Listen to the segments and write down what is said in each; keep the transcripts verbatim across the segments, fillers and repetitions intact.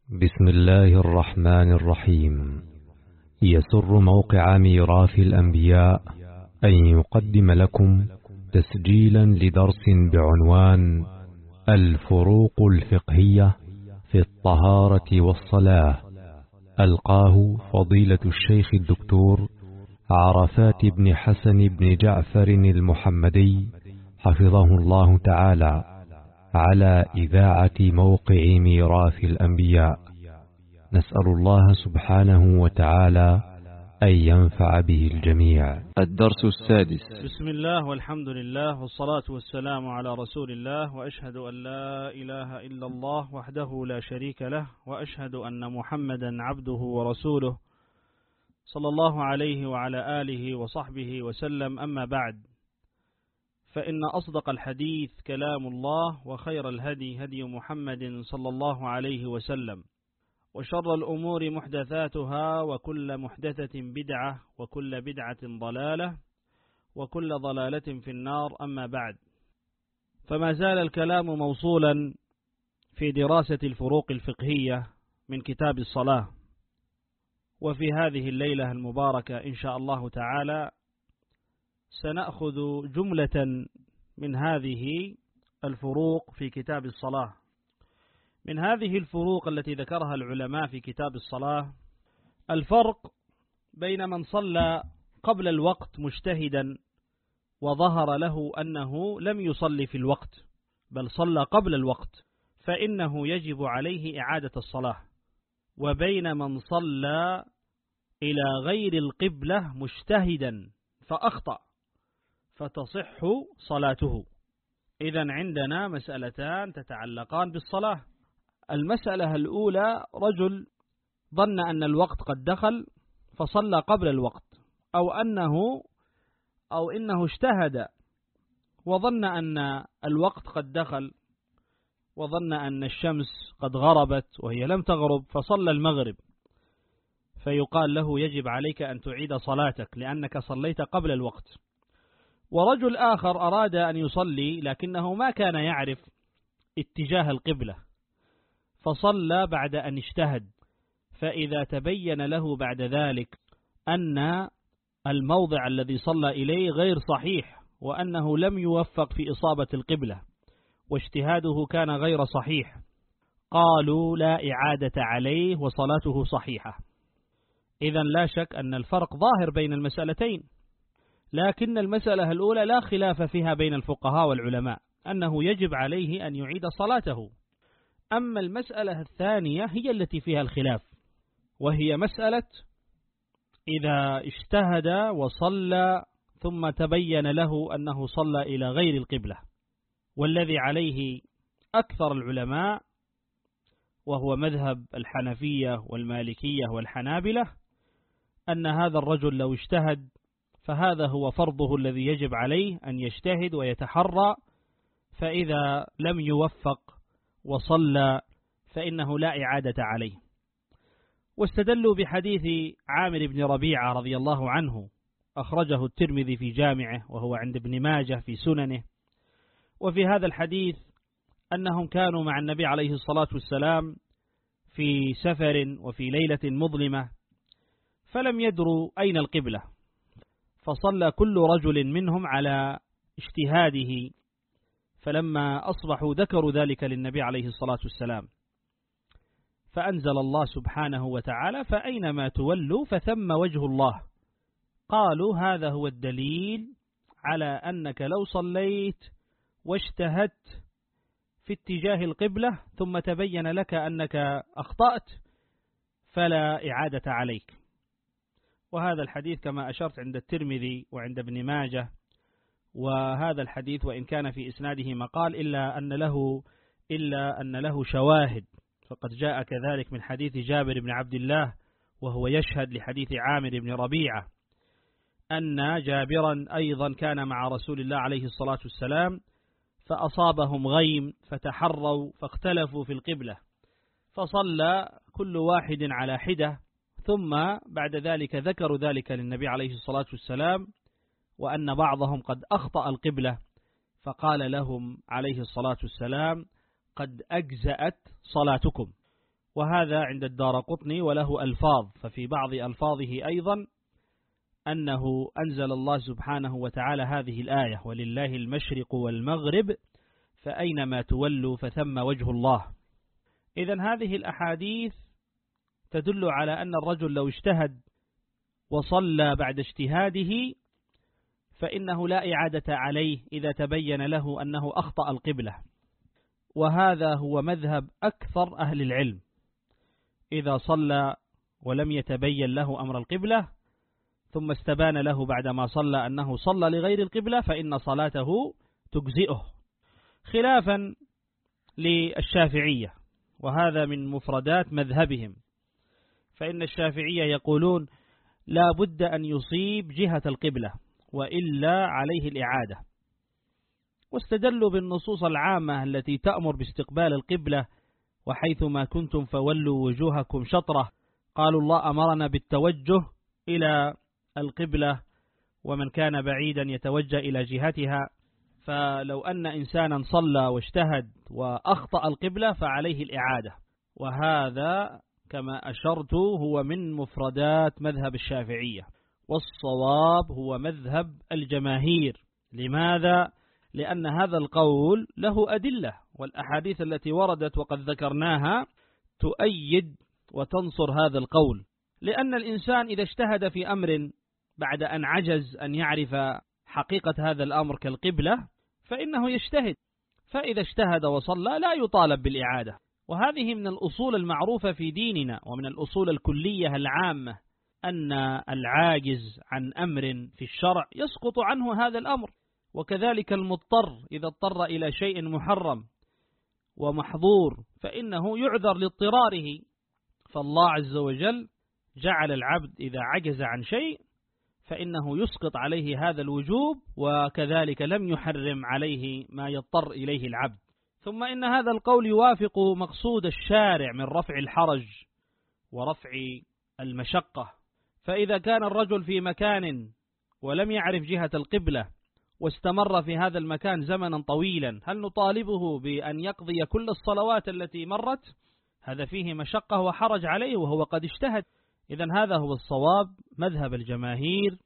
بسم الله الرحمن الرحيم. يسر موقع ميراث الأنبياء أن يقدم لكم تسجيلا لدرس بعنوان الفروق الفقهية في الطهارة والصلاة، ألقاه فضيلة الشيخ الدكتور عرفات بن حسن بن جعفر المحمدي حفظه الله تعالى على إذاعة موقع ميراث الأنبياء. نسأل الله سبحانه وتعالى أن ينفع به الجميع. الدرس السادس. بسم الله والحمد لله والصلاة والسلام على رسول الله، وأشهد أن لا إله إلا الله وحده لا شريك له، وأشهد أن محمدا عبده ورسوله صلى الله عليه وعلى آله وصحبه وسلم. أما بعد، فإن أصدق الحديث كلام الله، وخير الهدي هدي محمد صلى الله عليه وسلم، وشر الأمور محدثاتها، وكل محدثة بدعة، وكل بدعة ضلالة، وكل ضلالة في النار. أما بعد، فما زال الكلام موصولا في دراسة الفروق الفقهية من كتاب الصلاة، وفي هذه الليلة المباركة إن شاء الله تعالى سنأخذ جملة من هذه الفروق في كتاب الصلاة. من هذه الفروق التي ذكرها العلماء في كتاب الصلاة الفرق بين من صلى قبل الوقت مجتهدا وظهر له أنه لم يصلي في الوقت بل صلى قبل الوقت، فإنه يجب عليه إعادة الصلاة، وبين من صلى إلى غير القبلة مجتهدا فأخطأ فتصح صلاته. إذن عندنا مسألتان تتعلقان بالصلاة. المسألة الأولى: رجل ظن أن الوقت قد دخل فصلى قبل الوقت، أو أنه أو إنه اجتهد وظن أن الوقت قد دخل، وظن أن الشمس قد غربت وهي لم تغرب فصلى المغرب، فيقال له يجب عليك أن تعيد صلاتك لأنك صليت قبل الوقت. ورجل آخر أراد أن يصلي لكنه ما كان يعرف اتجاه القبلة فصلى بعد أن اجتهد، فإذا تبين له بعد ذلك أن الموضع الذي صلى إليه غير صحيح، وأنه لم يوفق في إصابة القبلة واجتهاده كان غير صحيح، قالوا لا إعادة عليه وصلاته صحيحة. إذن لا شك أن الفرق ظاهر بين المسألتين، لكن المسألة الأولى لا خلاف فيها بين الفقهاء والعلماء أنه يجب عليه أن يعيد صلاته. أما المسألة الثانية هي التي فيها الخلاف، وهي مسألة إذا اجتهد وصلى ثم تبين له أنه صلى إلى غير القبلة، والذي عليه أكثر العلماء وهو مذهب الحنفية والمالكية والحنابلة أن هذا الرجل لو اجتهد فهذا هو فرضه الذي يجب عليه أن يجتهد ويتحرى، فإذا لم يوفق وصلى فإنه لا إعادة عليه. واستدلوا بحديث عامر بن ربيعة رضي الله عنه، أخرجه الترمذي في جامعه وهو عند ابن ماجه في سننه. وفي هذا الحديث أنهم كانوا مع النبي عليه الصلاة والسلام في سفر وفي ليلة مظلمة فلم يدروا أين القبلة، فصلى كل رجل منهم على اجتهاده، فلما أصبحوا ذكروا ذلك للنبي عليه الصلاة والسلام، فأنزل الله سبحانه وتعالى: فأينما تولوا فثم وجه الله. قالوا هذا هو الدليل على أنك لو صليت واجتهدت في اتجاه القبلة ثم تبين لك أنك أخطأت فلا إعادة عليك. وهذا الحديث كما أشرت عند الترمذي وعند ابن ماجه، وهذا الحديث وإن كان في إسناده مقال إلا أن له إلا أن له شواهد، فقد جاء كذلك من حديث جابر بن عبد الله وهو يشهد لحديث عامر بن ربيعة أن جابرا أيضا كان مع رسول الله عليه الصلاة والسلام فأصابهم غيم فتحروا فاختلفوا في القبلة، فصلى كل واحد على حدة، ثم بعد ذلك ذكروا ذلك للنبي عليه الصلاة والسلام وأن بعضهم قد أخطأ القبلة، فقال لهم عليه الصلاة والسلام: قد أجزأت صلاتكم. وهذا عند الدارقطني وله ألفاظ، ففي بعض ألفاظه أيضا أنه أنزل الله سبحانه وتعالى هذه الآية: ولله المشرق والمغرب فأينما تولوا فثم وجه الله. إذن هذه الأحاديث تدل على أن الرجل لو اجتهد وصلى بعد اجتهاده فإنه لا إعادة عليه إذا تبين له أنه أخطأ القبلة، وهذا هو مذهب أكثر أهل العلم. إذا صلى ولم يتبين له أمر القبلة ثم استبان له بعدما صلى أنه صلى لغير القبلة فإن صلاته تجزئه، خلافا للشافعية، وهذا من مفردات مذهبهم، فإن الشافعية يقولون لا بد أن يصيب جهة القبلة وإلا عليه الإعادة، واستدلوا بالنصوص العامة التي تأمر باستقبال القبلة: وحيثما كنتم فولوا وجوهكم شطرة. قالوا الله أمرنا بالتوجه إلى القبلة، ومن كان بعيدا يتوجه إلى جهتها، فلو أن إنسانا صلى واجتهد وأخطأ القبلة فعليه الإعادة، وهذا كما أشرت هو من مفردات مذهب الشافعية، والصواب هو مذهب الجماهير. لماذا؟ لأن هذا القول له أدلة، والأحاديث التي وردت وقد ذكرناها تؤيد وتنصر هذا القول. لأن الإنسان إذا اجتهد في أمر بعد أن عجز أن يعرف حقيقة هذا الأمر كالقبلة فإنه يجتهد، فإذا اجتهد وصلى لا يطالب بالإعادة. وهذه من الأصول المعروفة في ديننا، ومن الأصول الكلية العامة، أن العاجز عن أمر في الشرع يسقط عنه هذا الأمر، وكذلك المضطر إذا اضطر إلى شيء محرم ومحظور فإنه يعذر لاضطراره. فالله عز وجل جعل العبد إذا عجز عن شيء فإنه يسقط عليه هذا الوجوب، وكذلك لم يحرم عليه ما يضطر إليه العبد. ثم إن هذا القول يوافق مقصود الشارع من رفع الحرج ورفع المشقة. فإذا كان الرجل في مكان ولم يعرف جهة القبلة واستمر في هذا المكان زمنا طويلا، هل نطالبه بأن يقضي كل الصلوات التي مرت؟ هذا فيه مشقة وحرج عليه وهو قد اجتهد. إذن هذا هو الصواب مذهب الجماهير،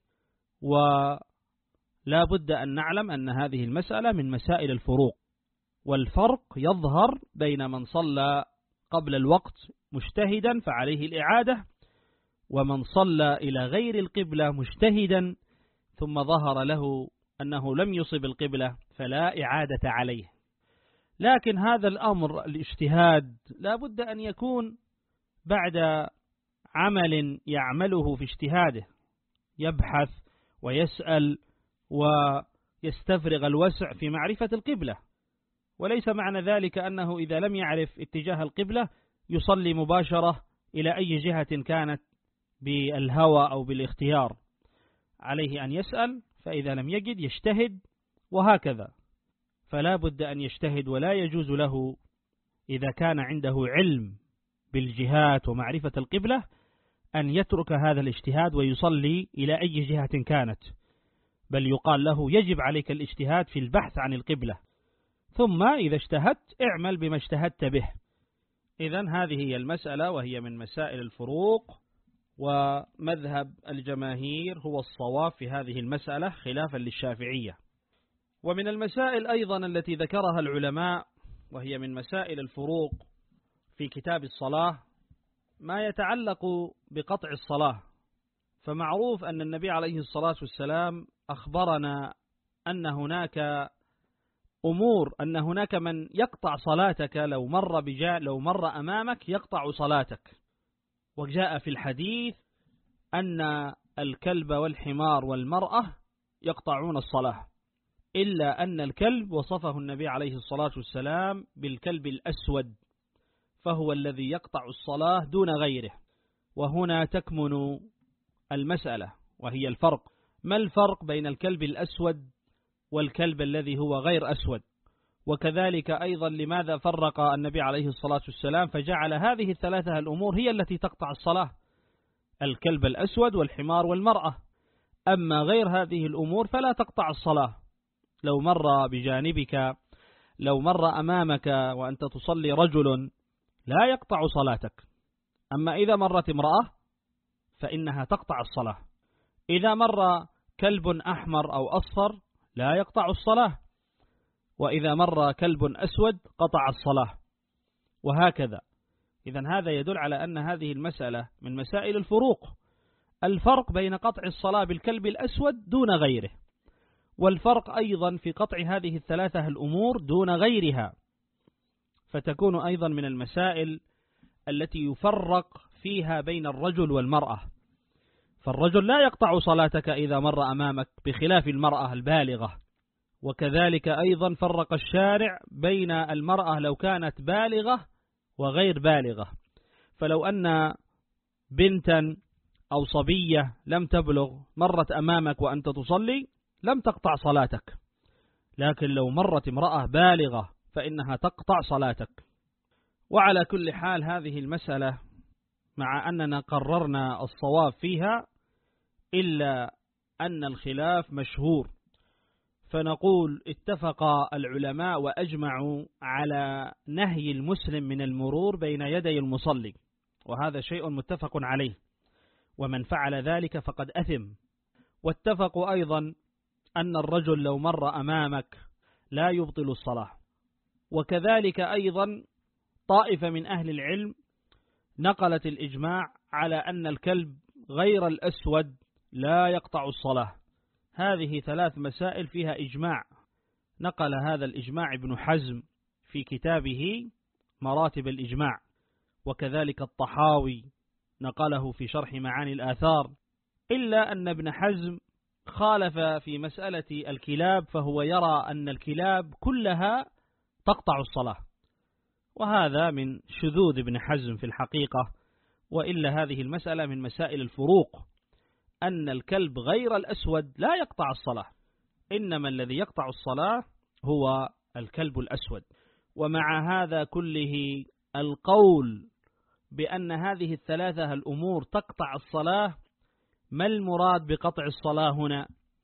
ولا بد أن نعلم أن هذه المسألة من مسائل الفروق، والفرق يظهر بين من صلى قبل الوقت مجتهدا فعليه الإعادة، ومن صلى إلى غير القبلة مجتهدا ثم ظهر له أنه لم يصب القبلة فلا إعادة عليه. لكن هذا الأمر الاجتهاد لا بد أن يكون بعد عمل يعمله في اجتهاده، يبحث ويسأل ويستفرغ الوسع في معرفة القبلة، وليس معنى ذلك أنه إذا لم يعرف اتجاه القبلة يصلي مباشرة إلى أي جهة كانت بالهوى أو بالاختيار. عليه أن يسأل، فإذا لم يجد يجتهد، وهكذا. فلا بد أن يجتهد، ولا يجوز له إذا كان عنده علم بالجهات ومعرفة القبلة أن يترك هذا الاجتهاد ويصلي إلى أي جهة كانت، بل يقال له يجب عليك الاجتهاد في البحث عن القبلة، ثم إذا اجتهدت اعمل بما اجتهدت به. إذن هذه هي المسألة، وهي من مسائل الفروق، ومذهب الجماهير هو الصواب في هذه المسألة خلافا للشافعية. ومن المسائل أيضا التي ذكرها العلماء وهي من مسائل الفروق في كتاب الصلاة ما يتعلق بقطع الصلاة. فمعروف أن النبي عليه الصلاة والسلام أخبرنا أن هناك أمور، أن هناك من يقطع صلاتك لو مر بجاء لو مر أمامك يقطع صلاتك. وجاء في الحديث أن الكلب والحمار والمرأة يقطعون الصلاة، إلا أن الكلب وصفه النبي عليه الصلاة والسلام بالكلب الأسود، فهو الذي يقطع الصلاة دون غيره. وهنا تكمن المسألة، وهي الفرق. ما الفرق بين الكلب الأسود والكلب الذي هو غير أسود؟ وكذلك أيضا لماذا فرق النبي عليه الصلاة والسلام فجعل هذه الثلاثة الأمور هي التي تقطع الصلاة؟ الكلب الأسود والحمار والمرأة. أما غير هذه الأمور فلا تقطع الصلاة. لو مر بجانبك، لو مر أمامك وأنت تصلي رجل لا يقطع صلاتك. أما إذا مرت امرأة فإنها تقطع الصلاة. إذا مر كلب أحمر أو أصفر لا يقطع الصلاة، وإذا مر كلب أسود قطع الصلاة، وهكذا. إذن هذا يدل على أن هذه المسألة من مسائل الفروق، الفرق بين قطع الصلاة بالكلب الأسود دون غيره، والفرق أيضا في قطع هذه الثلاثة الأمور دون غيرها، فتكون أيضا من المسائل التي يفرق فيها بين الرجل والمرأة. فالرجل لا يقطع صلاتك إذا مر أمامك بخلاف المرأة البالغة. وكذلك أيضا فرق الشارع بين المرأة لو كانت بالغة وغير بالغة، فلو أن بنتا أو صبية لم تبلغ مرت أمامك وأنت تصلي لم تقطع صلاتك، لكن لو مرت امرأة بالغة فإنها تقطع صلاتك. وعلى كل حال هذه المسألة مع أننا قررنا الصواب فيها إلا أن الخلاف مشهور، فنقول اتفق العلماء وأجمعوا على نهي المسلم من المرور بين يدي المصلي، وهذا شيء متفق عليه، ومن فعل ذلك فقد أثم. واتفقوا أيضا أن الرجل لو مر أمامك لا يبطل الصلاة. وكذلك أيضا طائفة من أهل العلم نقلت الإجماع على أن الكلب غير الأسود لا يقطع الصلاة. هذه ثلاث مسائل فيها إجماع، نقل هذا الإجماع ابن حزم في كتابه مراتب الإجماع، وكذلك الطحاوي نقله في شرح معاني الآثار، إلا أن ابن حزم خالف في مسألة الكلاب، فهو يرى أن الكلاب كلها تقطع الصلاة، وهذا من شذوذ ابن حزم في الحقيقة. وإلا هذه المسألة من مسائل الفروق، أن الكلب غير الأسود لا يقطع الصلاة، إنما الذي يقطع الصلاة هو الكلب الأسود. ومع هذا كله القول بأن هذه الثلاثة الأمور تقطع الصلاة، ما المراد بقطع الصلاة هنا؟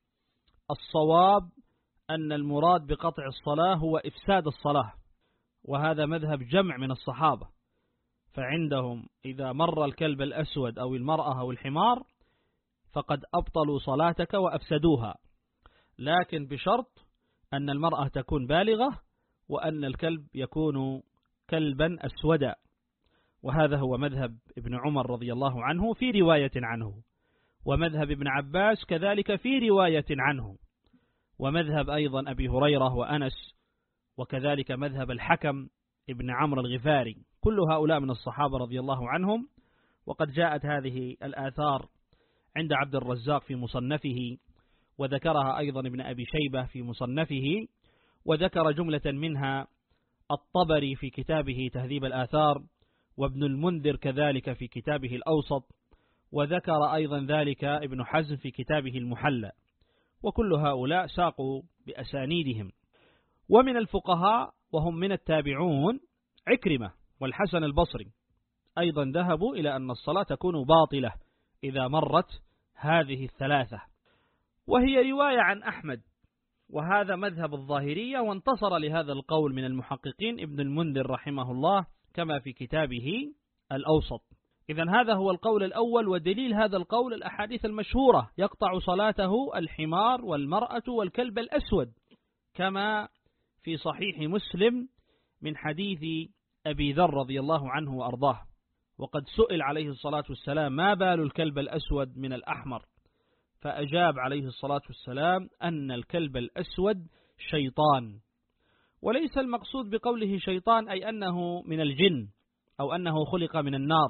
الصواب أن المراد بقطع الصلاة هو إفساد الصلاة، وهذا مذهب جمع من الصحابة، فعندهم إذا مر الكلب الأسود أو المرأة أو الحمار فقد أبطلوا صلاتك وأفسدوها، لكن بشرط أن المرأة تكون بالغة وأن الكلب يكون كلبا أسودا، وهذا هو مذهب ابن عمر رضي الله عنه في رواية عنه، ومذهب ابن عباس كذلك في رواية عنه، ومذهب أيضا أبي هريرة وأنس، وكذلك مذهب الحكم ابن عمرو الغفاري، كل هؤلاء من الصحابة رضي الله عنهم. وقد جاءت هذه الآثار عند عبد الرزاق في مصنفه، وذكرها أيضا ابن أبي شيبة في مصنفه، وذكر جملة منها الطبري في كتابه تهذيب الآثار، وابن المنذر كذلك في كتابه الأوسط، وذكر أيضا ذلك ابن حزم في كتابه المحلى، وكل هؤلاء ساقوا بأسانيدهم. ومن الفقهاء وهم من التابعون عكرمة والحسن البصري أيضا ذهبوا إلى أن الصلاة تكون باطلة إذا مرت هذه الثلاثة، وهي رواية عن أحمد، وهذا مذهب الظاهرية، وانتصر لهذا القول من المحققين ابن المنذر رحمه الله كما في كتابه الأوسط. إذن هذا هو القول الأول، ودليل هذا القول الأحاديث المشهورة: يقطع صلاته الحمار والمرأة والكلب الأسود، كما في صحيح مسلم من حديث أبي ذر رضي الله عنه وأرضاه. وقد سئل عليه الصلاة والسلام: ما بال الكلب الأسود من الأحمر؟ فأجاب عليه الصلاة والسلام أن الكلب الأسود شيطان. وليس المقصود بقوله شيطان أي أنه من الجن أو أنه خلق من النار،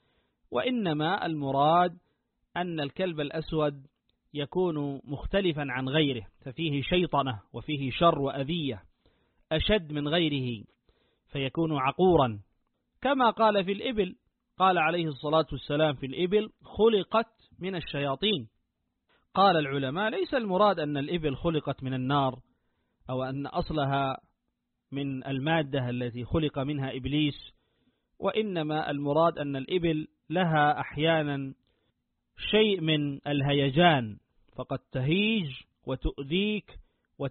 وإنما المراد أن الكلب الأسود يكون مختلفا عن غيره، ففيه شيطنة وفيه شر وأذية أشد من غيره، فيكون عقورا، كما قال في الإبل، قال عليه الصلاة والسلام في الإبل: خلقت من الشياطين. قال العلماء: ليس المراد أن الإبل خلقت من النار أو أن أصلها من المادة التي خلق منها إبليس، وإنما المراد أن الإبل لها أحيانا شيء من الهيجان، فقد تهيج وتؤذيك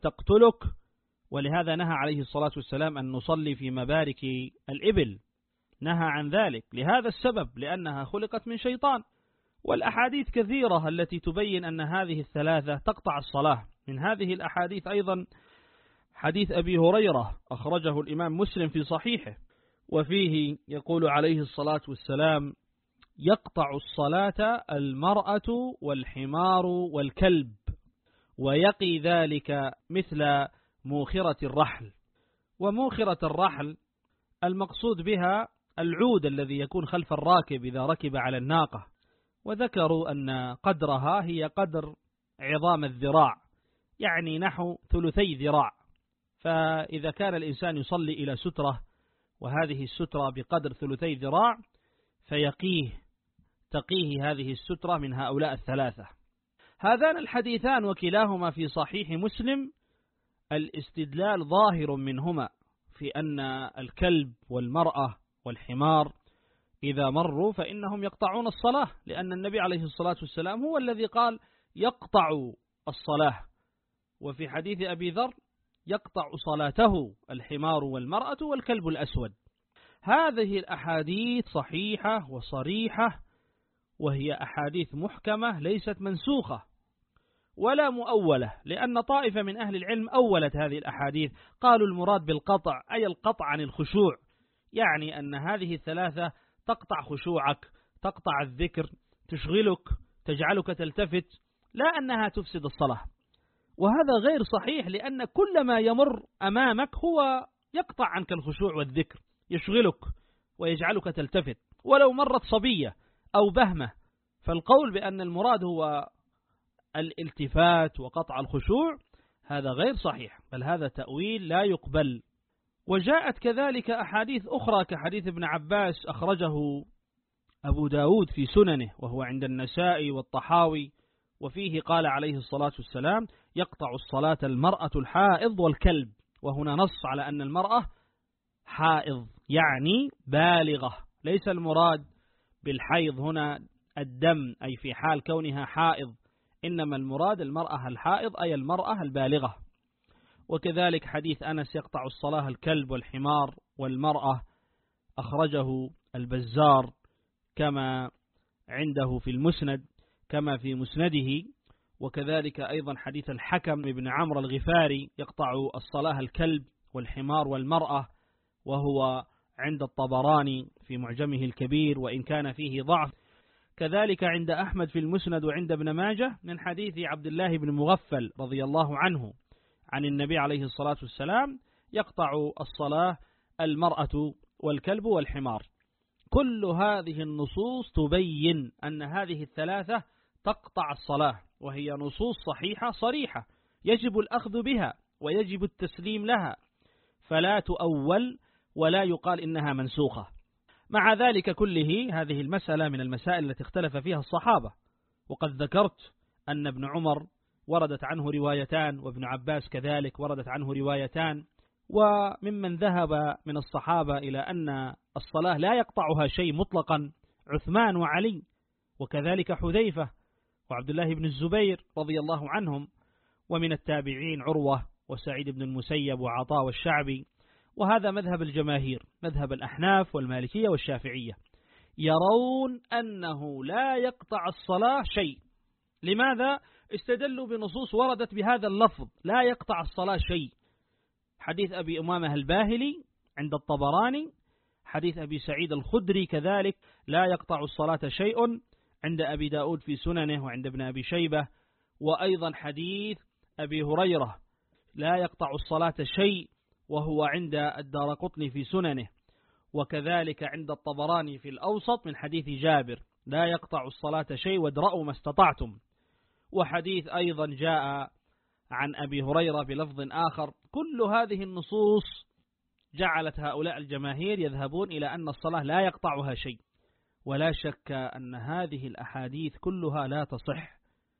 وتقتلك، ولهذا نهى عليه الصلاة والسلام أن نصلي في مبارك الإبل، نهى عن ذلك لهذا السبب، لأنها خلقت من شيطان. والأحاديث كثيرة التي تبين أن هذه الثلاثة تقطع الصلاة. من هذه الأحاديث أيضا حديث أبي هريرة أخرجه الإمام مسلم في صحيحه، وفيه يقول عليه الصلاة والسلام: يقطع الصلاة المرأة والحمار والكلب، ويقي ذلك مثل موخرة الرحل. وموخرة الرحل المقصود بها العود الذي يكون خلف الراكب إذا ركب على الناقة، وذكروا أن قدرها هي قدر عظام الذراع، يعني نحو ثلثي ذراع. فإذا كان الإنسان يصلي إلى سترة وهذه السترة بقدر ثلثي ذراع فيقيه تقيه هذه السترة من هؤلاء الثلاثة. هذان الحديثان وكلاهما في صحيح مسلم، الاستدلال ظاهر منهما في أن الكلب والمرأة والحمار إذا مروا فإنهم يقطعون الصلاة، لأن النبي عليه الصلاة والسلام هو الذي قال يقطع الصلاة. وفي حديث أبي ذر: يقطع صلاته الحمار والمرأة والكلب الأسود. هذه الأحاديث صحيحة وصريحة، وهي أحاديث محكمة ليست منسوخة ولا مؤولة، لأن طائفة من أهل العلم أولت هذه الأحاديث، قالوا المراد بالقطع أي القطع عن الخشوع، يعني أن هذه الثلاثة تقطع خشوعك، تقطع الذكر، تشغلك، تجعلك تلتفت، لا أنها تفسد الصلاة. وهذا غير صحيح، لأن كل ما يمر أمامك هو يقطع عنك الخشوع والذكر، يشغلك ويجعلك تلتفت، ولو مرت صبية أو بهمة. فالقول بأن المراد هو الالتفات وقطع الخشوع هذا غير صحيح، بل هذا تأويل لا يقبل. وجاءت كذلك أحاديث أخرى كحديث ابن عباس أخرجه أبو داود في سننه، وهو عند النسائي والطحاوي، وفيه قال عليه الصلاة والسلام: يقطع الصلاة المرأة الحائض والكلب. وهنا نص على أن المرأة حائض يعني بالغة، ليس المراد بالحيض هنا الدم أي في حال كونها حائض، إنما المراد المرأة الحائض أي المرأة البالغة. وكذلك حديث أنس: يقطع الصلاة الكلب والحمار والمرأة، أخرجه البزار كما عنده في المسند كما في مسنده. وكذلك أيضا حديث الحكم بن عمرو الغفاري: يقطع الصلاة الكلب والحمار والمرأة، وهو عند الطبراني في معجمه الكبير وإن كان فيه ضعف. كذلك عند أحمد في المسند وعند ابن ماجه من حديث عبد الله بن مغفل رضي الله عنه عن النبي عليه الصلاة والسلام: يقطع الصلاة المرأة والكلب والحمار. كل هذه النصوص تبين أن هذه الثلاثة تقطع الصلاة، وهي نصوص صحيحة صريحة يجب الأخذ بها ويجب التسليم لها، فلا تؤول ولا يقال إنها منسوخة. مع ذلك كله هذه المسألة من المسائل التي اختلف فيها الصحابة، وقد ذكرت أن ابن عمر وردت عنه روايتان، وابن عباس كذلك وردت عنه روايتان. وممن ذهب من الصحابة إلى أن الصلاة لا يقطعها شيء مطلقا عثمان وعلي، وكذلك حذيفة وعبد الله بن الزبير رضي الله عنهم، ومن التابعين عروة وسعيد بن المسيب وعطاء والشعبي. وهذا مذهب الجماهير، مذهب الأحناف والمالكية والشافعية، يرون أنه لا يقطع الصلاة شيء. لماذا؟ استدلوا بنصوص وردت بهذا اللفظ: لا يقطع الصلاة شيء. حديث أبي أمامة الباهلي عند الطبراني، حديث أبي سعيد الخدري كذلك: لا يقطع الصلاة شيء، عند أبي داود في سننه وعند ابن أبي شيبة. وأيضا حديث أبي هريرة: لا يقطع الصلاة شيء، وهو عند الدارقطني في سننه. وكذلك عند الطبراني في الأوسط من حديث جابر: لا يقطع الصلاة شيء وادرأوا ما استطعتم. وحديث أيضا جاء عن أبي هريرة بلفظ آخر. كل هذه النصوص جعلت هؤلاء الجماهير يذهبون إلى أن الصلاة لا يقطعها شيء، ولا شك أن هذه الأحاديث كلها لا تصح،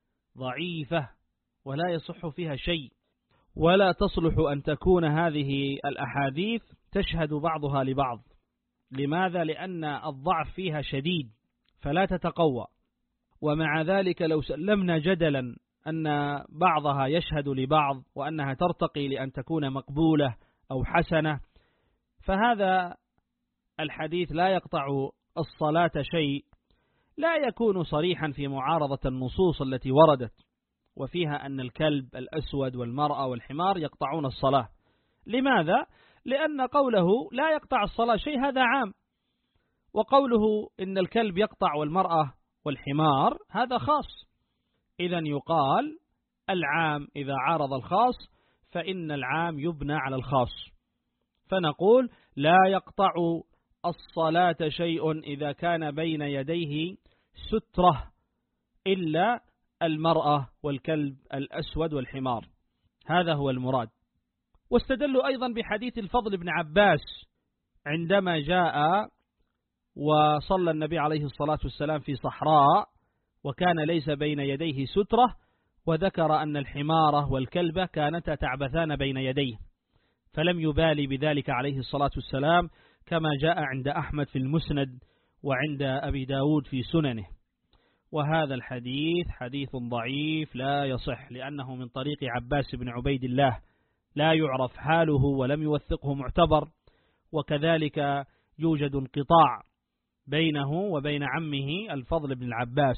ضعيفة ولا يصح فيها شيء، ولا تصلح أن تكون هذه الأحاديث تشهد بعضها لبعض. لماذا؟ لأن الضعف فيها شديد فلا تتقوى. ومع ذلك لو سلمنا جدلا أن بعضها يشهد لبعض وأنها ترتقي لأن تكون مقبولة أو حسنة، فهذا الحديث لا يقطع الصلاة شيء لا يكون صريحا في معارضة النصوص التي وردت وفيها أن الكلب الأسود والمرأة والحمار يقطعون الصلاة. لماذا؟ لأن قوله لا يقطع الصلاة شيء هذا عام، وقوله إن الكلب يقطع والمرأة والحمار هذا خاص. إذن يقال العام إذا عارض الخاص فإن العام يبنى على الخاص، فنقول لا يقطع الصلاة شيء إذا كان بين يديه سترة إلا المرأة والكلب الأسود والحمار، هذا هو المراد. واستدلوا أيضا بحديث الفضل بن عباس عندما جاء وصلى النبي عليه الصلاة والسلام في صحراء وكان ليس بين يديه سترة، وذكر أن الحمارة والكلبة كانتا تعبثان بين يديه، فلم يبالي بذلك عليه الصلاة والسلام، كما جاء عند أحمد في المسند وعند أبي داود في سننه. وهذا الحديث حديث ضعيف لا يصح، لأنه من طريق عباس بن عبيد الله لا يعرف حاله ولم يوثقه معتبر، وكذلك يوجد انقطاع بينه وبين عمه الفضل بن العباس.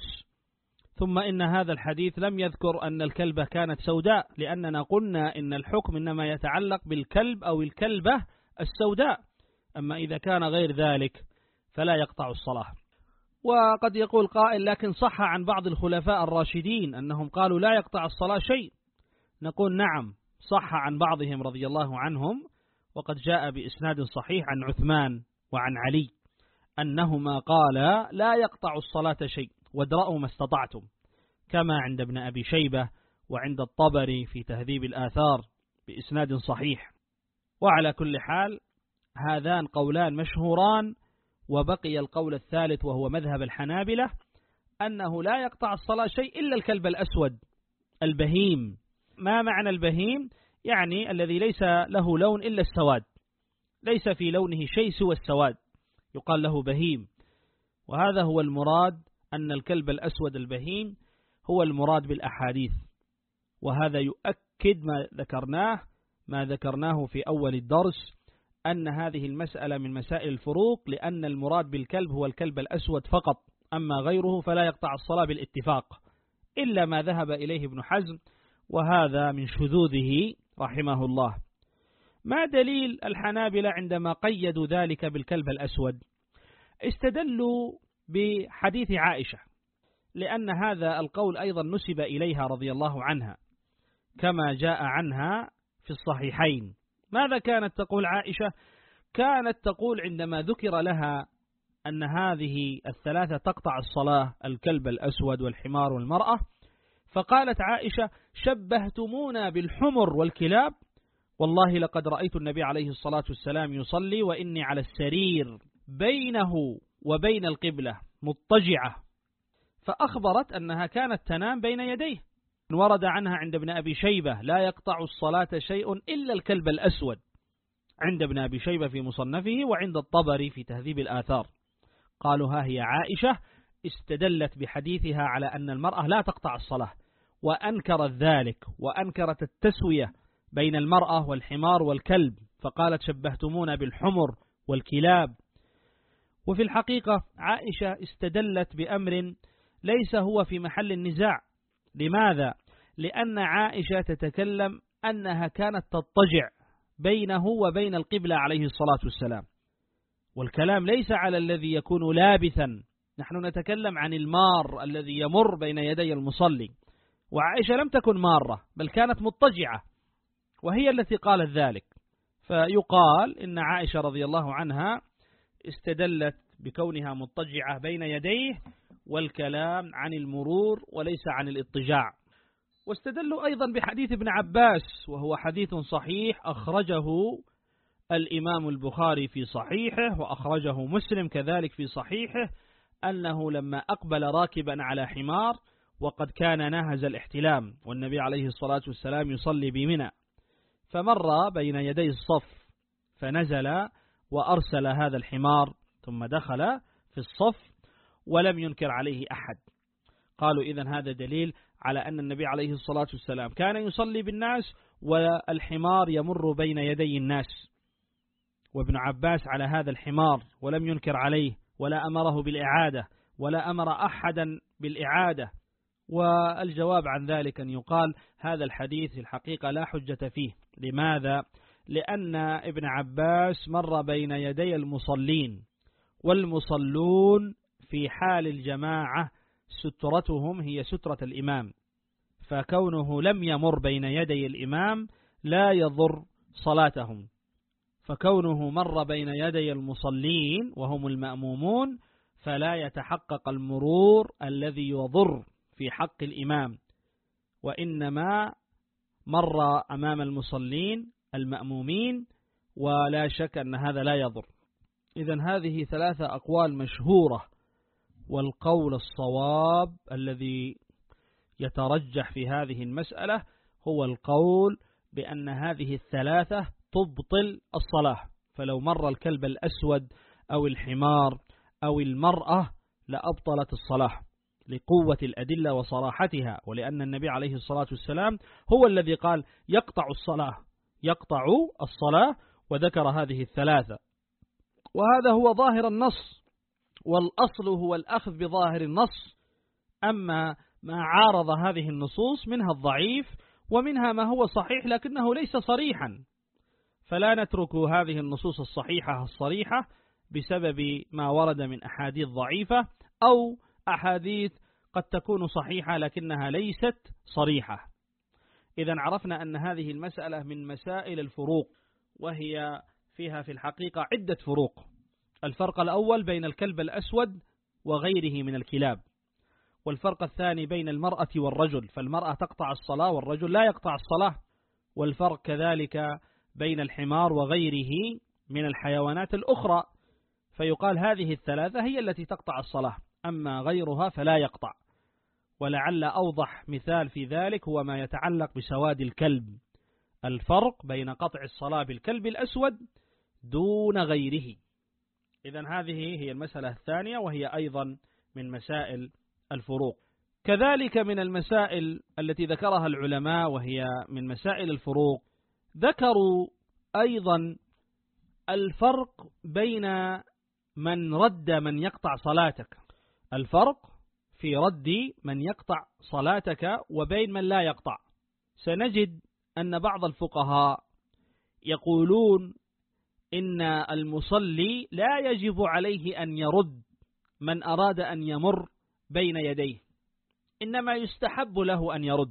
ثم إن هذا الحديث لم يذكر أن الكلبة كانت سوداء، لأننا قلنا إن الحكم إنما يتعلق بالكلب أو الكلبة السوداء، أما إذا كان غير ذلك فلا يقطع الصلاة. وقد يقول قائل لكن صح عن بعض الخلفاء الراشدين أنهم قالوا لا يقطع الصلاة شيء. نقول نعم صح عن بعضهم رضي الله عنهم، وقد جاء بإسناد صحيح عن عثمان وعن علي أنهما قالا لا يقطع الصلاة شيء وادرأوا ما استطعتم، كما عند ابن أبي شيبة وعند الطبري في تهذيب الآثار بإسناد صحيح. وعلى كل حال هذان قولان مشهوران، وبقي القول الثالث وهو مذهب الحنابلة أنه لا يقطع الصلاة شيء إلا الكلب الأسود البهيم. ما معنى البهيم؟ يعني الذي ليس له لون إلا السواد، ليس في لونه شيء سوى السواد، يقال له بهيم. وهذا هو المراد، أن الكلب الأسود البهيم هو المراد بالأحاديث، وهذا يؤكد ما ذكرناه ما ذكرناه في أول الدرس، أن هذه المسألة من مسائل الفروق، لأن المراد بالكلب هو الكلب الأسود فقط، أما غيره فلا يقطع الصلاة بالاتفاق، إلا ما ذهب إليه ابن حزم، وهذا من شذوذه رحمه الله. ما دليل الحنابلة عندما قيدوا ذلك بالكلب الأسود؟ استدلوا بحديث عائشة، لأن هذا القول أيضا نسب إليها رضي الله عنها كما جاء عنها في الصحيحين. ماذا كانت تقول عائشة؟ كانت تقول عندما ذكر لها أن هذه الثلاثة تقطع الصلاة، الكلب الأسود والحمار والمرأة، فقالت عائشة شبهتمونا بالحمر والكلاب، والله لقد رأيت النبي عليه الصلاة والسلام يصلي وإني على السرير بينه وبين القبلة مضطجعة، فأخبرت أنها كانت تنام بين يديه. ورد عنها عند ابن أبي شيبة لا يقطع الصلاة شيء إلا الكلب الأسود، عند ابن أبي شيبة في مصنفه وعند الطبري في تهذيب الآثار. قالوا ها هي عائشة استدلت بحديثها على أن المرأة لا تقطع الصلاة، وأنكرت ذلك، وأنكرت التسوية بين المرأة والحمار والكلب، فقالت شبهتمونا بالحمر والكلاب. وفي الحقيقة عائشة استدلت بأمر ليس هو في محل النزاع. لماذا؟ لأن عائشة تتكلم أنها كانت تضطجع بينه وبين القبلة عليه الصلاة والسلام، والكلام ليس على الذي يكون لابثا، نحن نتكلم عن المار الذي يمر بين يدي المصلي، وعائشة لم تكن مارة بل كانت مضطجعة، وهي التي قالت ذلك. فيقال إن عائشة رضي الله عنها استدلت بكونها مضطجعة بين يديه، والكلام عن المرور وليس عن الاضطجاع. واستدلوا أيضا بحديث ابن عباس، وهو حديث صحيح أخرجه الإمام البخاري في صحيحه، وأخرجه مسلم كذلك في صحيحه، أنه لما أقبل راكبا على حمار وقد كان ناهز الاحتلام، والنبي عليه الصلاة والسلام يصلي بمنى، فمر بين يدي الصف فنزل وأرسل هذا الحمار ثم دخل في الصف ولم ينكر عليه أحد. قالوا إذن هذا دليل على أن النبي عليه الصلاة والسلام كان يصلي بالناس والحمار يمر بين يدي الناس، وابن عباس على هذا الحمار ولم ينكر عليه ولا أمره بالإعادة ولا أمر أحدا بالإعادة. والجواب عن ذلك أن يقال هذا الحديث في الحقيقة لا حجة فيه. لماذا؟ لأن ابن عباس مر بين يدي المصلين، والمصلون في حال الجماعة سترتهم هي سترة الإمام، فكونه لم يمر بين يدي الإمام لا يضر صلاتهم، فكونه مر بين يدي المصلين وهم المأمومون فلا يتحقق المرور الذي يضر في حق الإمام، وإنما مر أمام المصلين المأمومين، ولا شك أن هذا لا يضر. إذن هذه ثلاثة أقوال مشهورة، والقول الصواب الذي يترجح في هذه المسألة هو القول بأن هذه الثلاثة تبطل الصلاة. فلو مر الكلب الأسود أو الحمار أو المرأة لأبطلت الصلاة لقوة الأدلة وصراحتها، ولأن النبي عليه الصلاة والسلام هو الذي قال يقطع الصلاة يقطع الصلاة وذكر هذه الثلاثة، وهذا هو ظاهر النص، والأصل هو الأخذ بظاهر النص. أما ما عارض هذه النصوص منها الضعيف ومنها ما هو صحيح لكنه ليس صريحا، فلا نترك هذه النصوص الصحيحة الصريحة بسبب ما ورد من أحاديث ضعيفة أو أحاديث قد تكون صحيحة لكنها ليست صريحة. إذن عرفنا أن هذه المسألة من مسائل الفروق، وهي فيها في الحقيقة عدة فروق. الفرق الأول بين الكلب الأسود وغيره من الكلاب، والفرق الثاني بين المرأة والرجل، فالمرأة تقطع الصلاة والرجل لا يقطع الصلاة، والفرق كذلك بين الحمار وغيره من الحيوانات الأخرى، فيقال هذه الثلاثة هي التي تقطع الصلاة، أما غيرها فلا يقطع. ولعل أوضح مثال في ذلك هو ما يتعلق بسواد الكلب، الفرق بين قطع الصلاة بالكلب الأسود دون غيره. إذن هذه هي المسألة الثانية، وهي أيضا من مسائل الفروق. كذلك من المسائل التي ذكرها العلماء وهي من مسائل الفروق، ذكروا أيضا الفرق بين من رد من يقطع صلاتك، الفرق في رد من يقطع صلاتك وبين من لا يقطع. سنجد أن بعض الفقهاء يقولون إن المصلي لا يجب عليه أن يرد من أراد أن يمر بين يديه، إنما يستحب له أن يرد.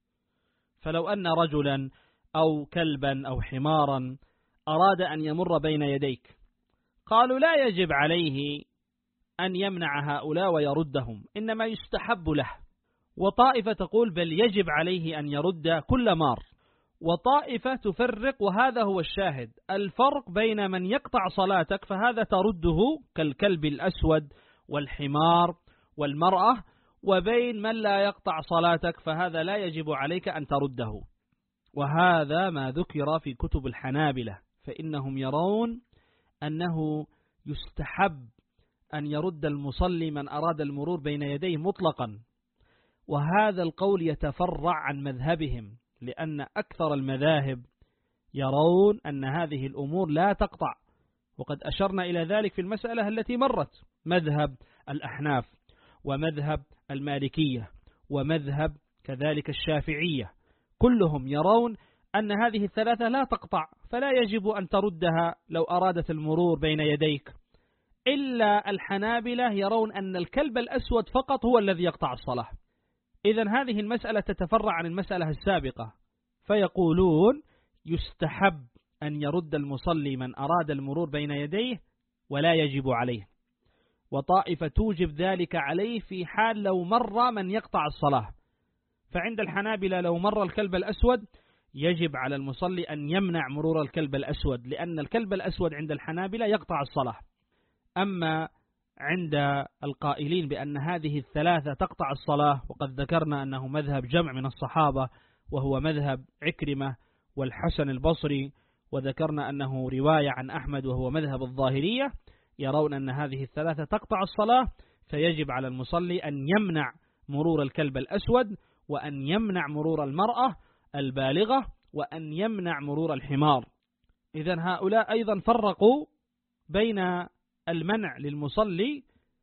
فلو أن رجلا أو كلبا أو حمارا أراد أن يمر بين يديك، قالوا لا يجب عليه أن يمنع هؤلاء ويردهم، إنما يستحب له. وطائفة تقول بل يجب عليه أن يرد كل مار، وطائفة تفرق، وهذا هو الشاهد، الفرق بين من يقطع صلاتك فهذا ترده كالكلب الأسود والحمار والمرأة، وبين من لا يقطع صلاتك فهذا لا يجب عليك أن ترده. وهذا ما ذكر في كتب الحنابلة، فإنهم يرون أنه يستحب أن يرد المصلي من أراد المرور بين يديه مطلقا، وهذا القول يتفرع عن مذهبهم، لأن أكثر المذاهب يرون أن هذه الأمور لا تقطع، وقد أشرنا إلى ذلك في المسألة التي مرت، مذهب الأحناف ومذهب المالكية ومذهب كذلك الشافعية، كلهم يرون أن هذه الثلاثة لا تقطع، فلا يجب أن تردها لو أرادت المرور بين يديك. إلا الحنابلة يرون أن الكلب الأسود فقط هو الذي يقطع الصلاة. إذن هذه المسألة تتفرع عن المسألة السابقة، فيقولون يستحب أن يرد المصلي من أراد المرور بين يديه ولا يجب عليه، وطائفة توجب ذلك عليه في حال لو مر من يقطع الصلاة. فعند الحنابلة لو مر الكلب الأسود يجب على المصلي أن يمنع مرور الكلب الأسود، لأن الكلب الأسود عند الحنابلة يقطع الصلاة. أما عند القائلين بأن هذه الثلاثة تقطع الصلاة، وقد ذكرنا أنه مذهب جمع من الصحابة وهو مذهب عكرمة والحسن البصري، وذكرنا أنه رواية عن أحمد وهو مذهب الظاهرية، يرون أن هذه الثلاثة تقطع الصلاة، فيجب على المصلي أن يمنع مرور الكلب الأسود، وأن يمنع مرور المرأة البالغة، وأن يمنع مرور الحمار. إذن هؤلاء أيضا فرقوا بين المنع للمصلي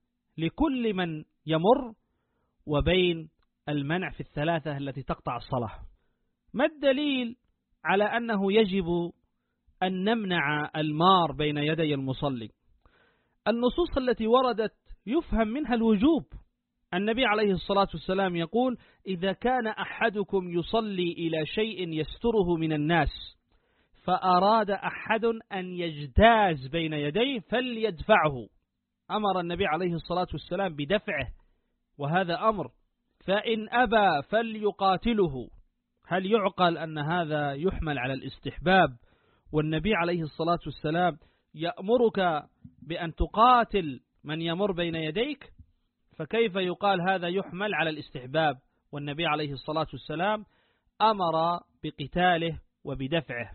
لكل من يمر وبين المنع في الثلاثة التي تقطع الصلاة. ما الدليل على أنه يجب أن نمنع المار بين يدي المصلي؟ النصوص التي وردت يفهم منها الوجوب. النبي عليه الصلاة والسلام يقول: إذا كان أحدكم يصلي إلى شيء يستره من الناس فأراد أحد أن يجتاز بين يديه فليدفعه. أمر النبي عليه الصلاة والسلام بدفعه، وهذا أمر. فإن أبى فليقاتله. هل يعقل أن هذا يحمل على الاستحباب والنبي عليه الصلاة والسلام يأمرك بأن تقاتل من يمر بين يديك؟ فكيف يقال هذا يحمل على الاستحباب والنبي عليه الصلاة والسلام أمر بقتاله وبدفعه؟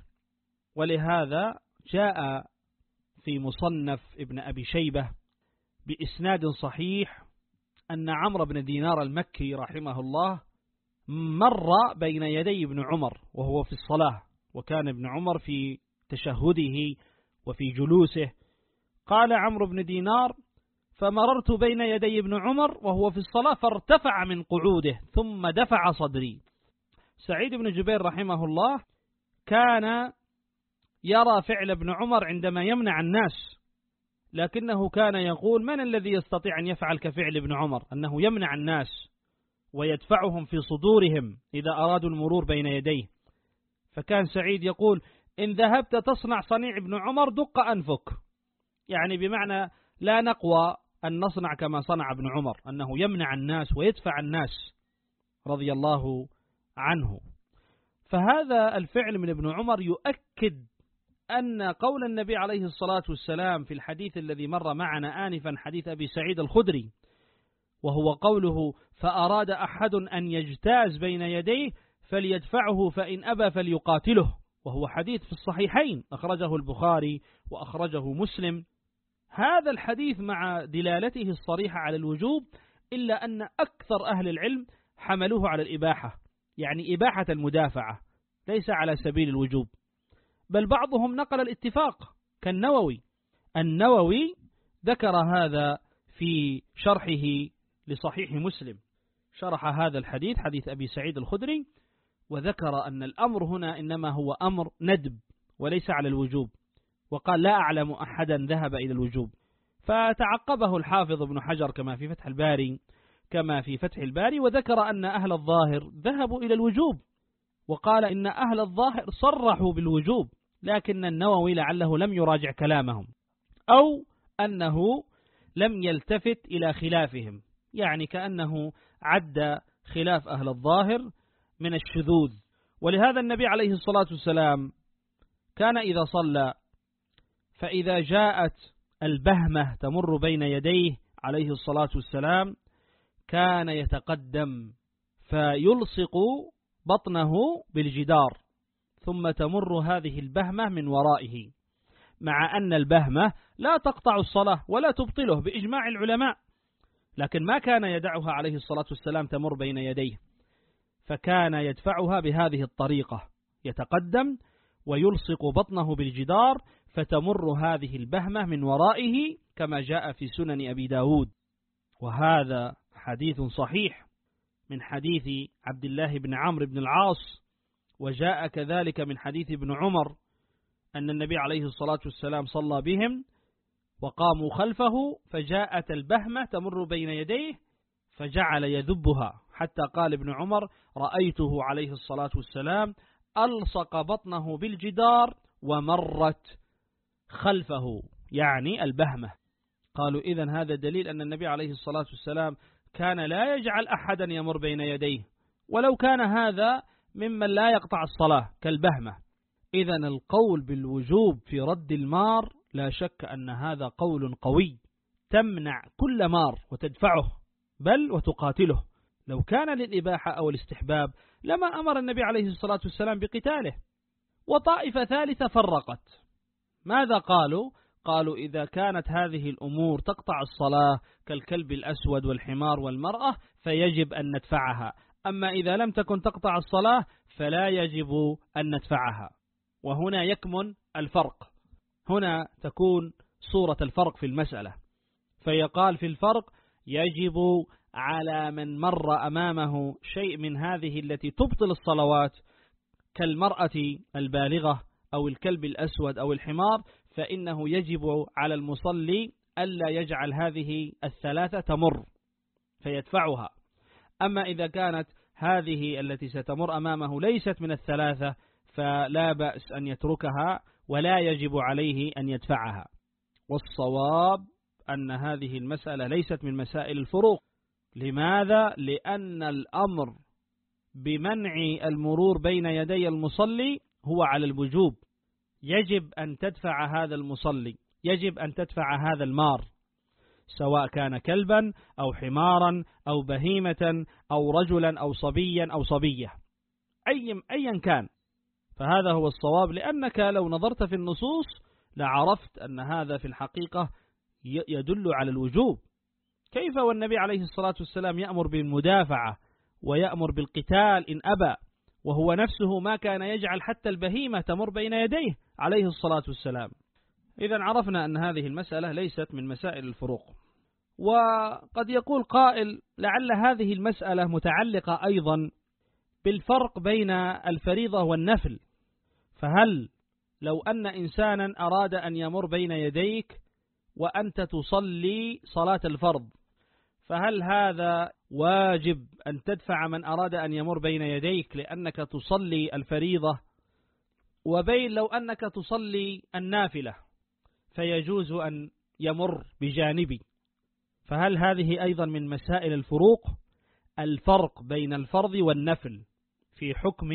ولهذا جاء في مصنف ابن أبي شيبة بإسناد صحيح أن عمرو بن دينار المكي رحمه الله مر بين يدي ابن عمر وهو في الصلاة، وكان ابن عمر في تشهده وفي جلوسه. قال عمرو بن دينار: فمررت بين يدي ابن عمر وهو في الصلاة فارتفع من قعوده ثم دفع صدري. سعيد بن جبير رحمه الله كان يرى فعل ابن عمر عندما يمنع الناس، لكنه كان يقول: من الذي يستطيع أن يفعل كفعل ابن عمر، أنه يمنع الناس ويدفعهم في صدورهم إذا أرادوا المرور بين يديه؟ فكان سعيد يقول: إن ذهبت تصنع صنيع ابن عمر دق أنفك، يعني بمعنى لا نقوى أن نصنع كما صنع ابن عمر، أنه يمنع الناس ويدفع الناس رضي الله عنه. فهذا الفعل من ابن عمر يؤكد أن قول النبي عليه الصلاة والسلام في الحديث الذي مر معنا آنفا، حديث أبي سعيد الخدري، وهو قوله: فأراد أحد أن يجتاز بين يديه فليدفعه فإن أبى فليقاتله، وهو حديث في الصحيحين أخرجه البخاري وأخرجه مسلم. هذا الحديث مع دلالته الصريحة على الوجوب، إلا أن أكثر أهل العلم حملوه على الإباحة، يعني إباحة المدافعة، ليس على سبيل الوجوب. بل بعضهم نقل الاتفاق كالنووي. النووي ذكر هذا في شرحه لصحيح مسلم، شرح هذا الحديث، حديث أبي سعيد الخدري، وذكر أن الأمر هنا إنما هو أمر ندب وليس على الوجوب، وقال: لا أعلم أحدا ذهب إلى الوجوب. فتعقبه الحافظ ابن حجر كما في فتح الباري كما في فتح الباري، وذكر أن أهل الظاهر ذهبوا إلى الوجوب، وقال إن أهل الظاهر صرحوا بالوجوب، لكن النووي لعله لم يراجع كلامهم، أو أنه لم يلتفت إلى خلافهم، يعني كأنه عد خلاف أهل الظاهر من الشذوذ. ولهذا النبي عليه الصلاة والسلام كان إذا صلى فإذا جاءت البهمة تمر بين يديه عليه الصلاة والسلام كان يتقدم فيلصق بطنه بالجدار، ثم تمر هذه البهمة من ورائه، مع أن البهمة لا تقطع الصلاة ولا تبطله بإجماع العلماء، لكن ما كان يدعها عليه الصلاة والسلام تمر بين يديه، فكان يدفعها بهذه الطريقة، يتقدم ويلصق بطنه بالجدار فتمر هذه البهمة من ورائه كما جاء في سنن أبي داود. وهذا حديث صحيح من حديث عبد الله بن عمرو بن العاص، وجاء كذلك من حديث ابن عمر أن النبي عليه الصلاة والسلام صلى بهم وقاموا خلفه فجاءت البهمة تمر بين يديه فجعل يذبها، حتى قال ابن عمر: رأيته عليه الصلاة والسلام ألصق بطنه بالجدار ومرت خلفه، يعني البهمة. قالوا: إذن هذا دليل أن النبي عليه الصلاة والسلام كان لا يجعل أحدا يمر بين يديه، ولو كان هذا ممن لا يقطع الصلاة كالبهمة. إذن القول بالوجوب في رد المار لا شك أن هذا قول قوي، تمنع كل مار وتدفعه، بل وتقاتله. لو كان للإباحة أو الاستحباب لما أمر النبي عليه الصلاة والسلام بقتاله. وطائفة ثالثة فرقت، ماذا قالوا؟ قالوا: إذا كانت هذه الأمور تقطع الصلاة كالكلب الأسود والحمار والمرأة فيجب أن ندفعها، أما إذا لم تكن تقطع الصلاة فلا يجب أن ندفعها. وهنا يكمن الفرق، هنا تكون صورة الفرق في المسألة. فيقال في الفرق يجب على من مر أمامه شيء من هذه التي تبطل الصلوات كالمرأة البالغة أو الكلب الأسود أو الحمار، فإنه يجب على المصلي ألا يجعل هذه الثلاثة تمر فيدفعها. أما إذا كانت هذه التي ستمر أمامه ليست من الثلاثة فلا بأس أن يتركها ولا يجب عليه أن يدفعها. والصواب أن هذه المسألة ليست من مسائل الفروق. لماذا؟ لأن الأمر بمنع المرور بين يدي المصلي هو على الوجوب، يجب أن تدفع هذا المصلي، يجب أن تدفع هذا المار، سواء كان كلبا أو حمارا أو بهيمة أو رجلا أو صبيا أو صبية، أي أيا كان. فهذا هو الصواب، لأنك لو نظرت في النصوص لعرفت أن هذا في الحقيقة يدل على الوجوب. كيف والنبي عليه الصلاة والسلام يأمر بالمدافعة ويأمر بالقتال إن أبى، وهو نفسه ما كان يجعل حتى البهيمة تمر بين يديه عليه الصلاة والسلام. إذن عرفنا أن هذه المسألة ليست من مسائل الفروق. وقد يقول قائل لعل هذه المسألة متعلقة أيضا بالفرق بين الفريضة والنفل، فهل لو أن إنسانا أراد أن يمر بين يديك وأنت تصلي صلاة الفرض، فهل هذا واجب أن تدفع من أراد أن يمر بين يديك لأنك تصلي الفريضة، وبين لو أنك تصلي النافلة فيجوز أن يمر بجانبي؟ فهل هذه أيضا من مسائل الفروق؟ الفرق بين الفرض والنفل في حكم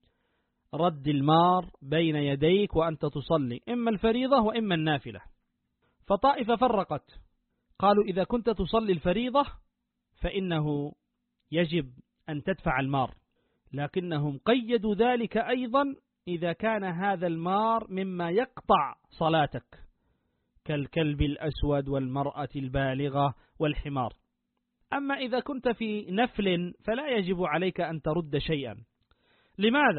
رد المار بين يديك وأنت تصلي إما الفريضة وإما النافلة. فطائفة فرقت، قالوا إذا كنت تصلي الفريضة فإنه يجب أن تدفع المار، لكنهم قيدوا ذلك أيضا إذا كان هذا المار مما يقطع صلاتك كالكلب الأسود والمرأة البالغة والحمار. أما إذا كنت في نفل فلا يجب عليك أن ترد شيئا. لماذا؟